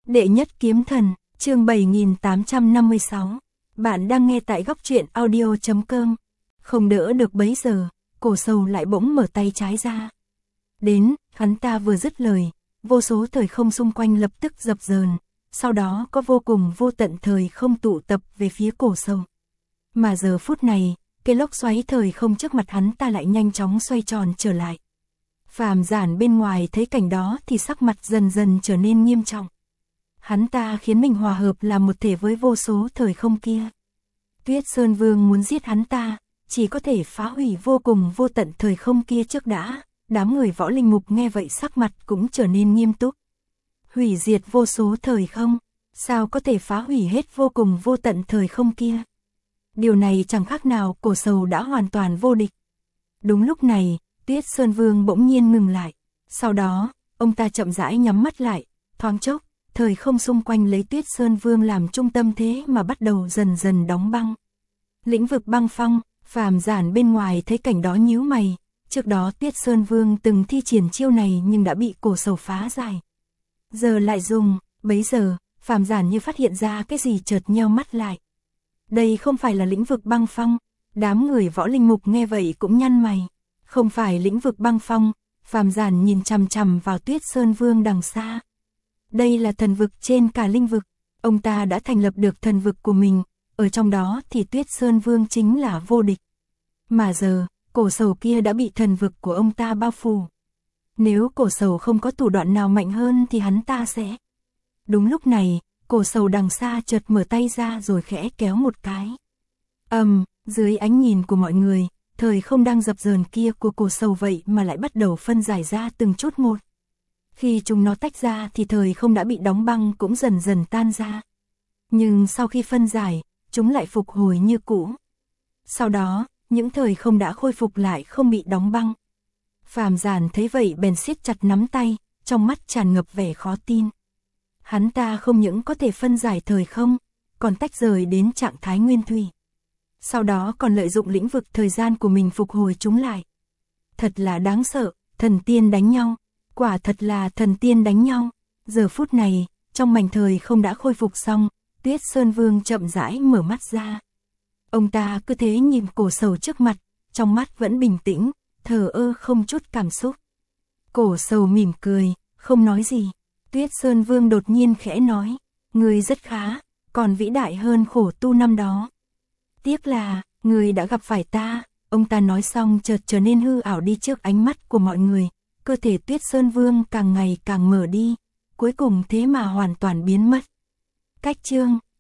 Đệ nhất kiếm thần, chương 7856. Bạn đang nghe tại góc truyện audio.com. Không đỡ được bấy giờ, Cổ Sầu lại bỗng mở tay trái ra. Đến, hắn ta vừa dứt lời, vô số thời không xung quanh lập tức dập dờn, sau đó có vô cùng vô tận thời không tụ tập về phía Cổ Sầu. Mà giờ phút này, cái lốc xoáy thời không trước mặt hắn ta lại nhanh chóng xoay tròn trở lại. Phàm Giản bên ngoài thấy cảnh đó thì sắc mặt dần dần trở nên nghiêm trọng. Hắn ta khiến mình hòa hợp làm một thể với vô số thời không kia. Tuyết Sơn Vương muốn giết hắn ta, chỉ có thể phá hủy vô cùng vô tận thời không kia trước đã. Đám người Võ Linh Mục nghe vậy sắc mặt cũng trở nên nghiêm túc. Hủy diệt vô số thời không, sao có thể phá hủy hết vô cùng vô tận thời không kia? Điều này chẳng khác nào Cổ Sầu đã hoàn toàn vô địch. Đúng lúc này, Tuyết Sơn Vương bỗng nhiên ngừng lại. Sau đó, ông ta chậm rãi nhắm mắt lại, thoáng chốc, thời không xung quanh lấy Tuyết Sơn Vương làm trung tâm thế mà bắt đầu dần dần đóng băng. Lĩnh vực băng phong, Phàm Giản bên ngoài thấy cảnh đó nhíu mày. Trước đó Tuyết Sơn Vương từng thi triển chiêu này nhưng đã bị Cổ Sầu phá giải. Giờ lại dùng, bấy giờ, Phàm Giản như phát hiện ra cái gì chợt nheo mắt lại. Đây không phải là lĩnh vực băng phong. Đám người Võ Linh Mục nghe vậy cũng nhăn mày. Không phải lĩnh vực băng phong. Phàm Giản nhìn chằm chằm vào Tuyết Sơn Vương đằng xa. Đây là thần vực trên cả linh vực. Ông ta đã thành lập được thần vực của mình. Ở trong đó thì Tuyết Sơn Vương chính là vô địch. Mà giờ, Cổ Sầu kia đã bị thần vực của ông ta bao phủ. Nếu Cổ Sầu không có thủ đoạn nào mạnh hơn thì hắn ta sẽ. Đúng lúc này, Cổ Sầu đằng xa chợt mở tay ra rồi khẽ kéo một cái. Dưới ánh nhìn của mọi người, thời không đang dập dờn kia của Cổ Sầu vậy mà lại bắt đầu phân giải ra từng chút một. Khi chúng nó tách ra thì thời không đã bị đóng băng cũng dần dần tan ra. Nhưng sau khi phân giải, chúng lại phục hồi như cũ. Sau đó, những thời không đã khôi phục lại không bị đóng băng. Phàm Giản thấy vậy bèn siết chặt nắm tay, trong mắt tràn ngập vẻ khó tin. Hắn ta không những có thể phân giải thời không, còn tách rời đến trạng thái nguyên thủy. Sau đó còn lợi dụng lĩnh vực thời gian của mình phục hồi chúng lại. Thật là đáng sợ, thần tiên đánh nhau. Quả thật là thần tiên đánh nhau. Giờ phút này, trong mảnh thời không đã khôi phục xong, Tuyết Sơn Vương chậm rãi mở mắt ra. Ông ta cứ thế nhìn Cổ Sầu trước mặt, trong mắt vẫn bình tĩnh, thờ ơ không chút cảm xúc. Cổ Sầu mỉm cười, không nói gì. Tuyết Sơn Vương đột nhiên khẽ nói, người rất khá, còn vĩ đại hơn khổ tu năm đó. Tiếc là, người đã gặp phải ta. Ông ta nói xong chợt trở nên hư ảo đi trước ánh mắt của mọi người. Cơ thể Tuyết Sơn Vương càng ngày càng mở đi, cuối cùng thế mà hoàn toàn biến mất. Cách chương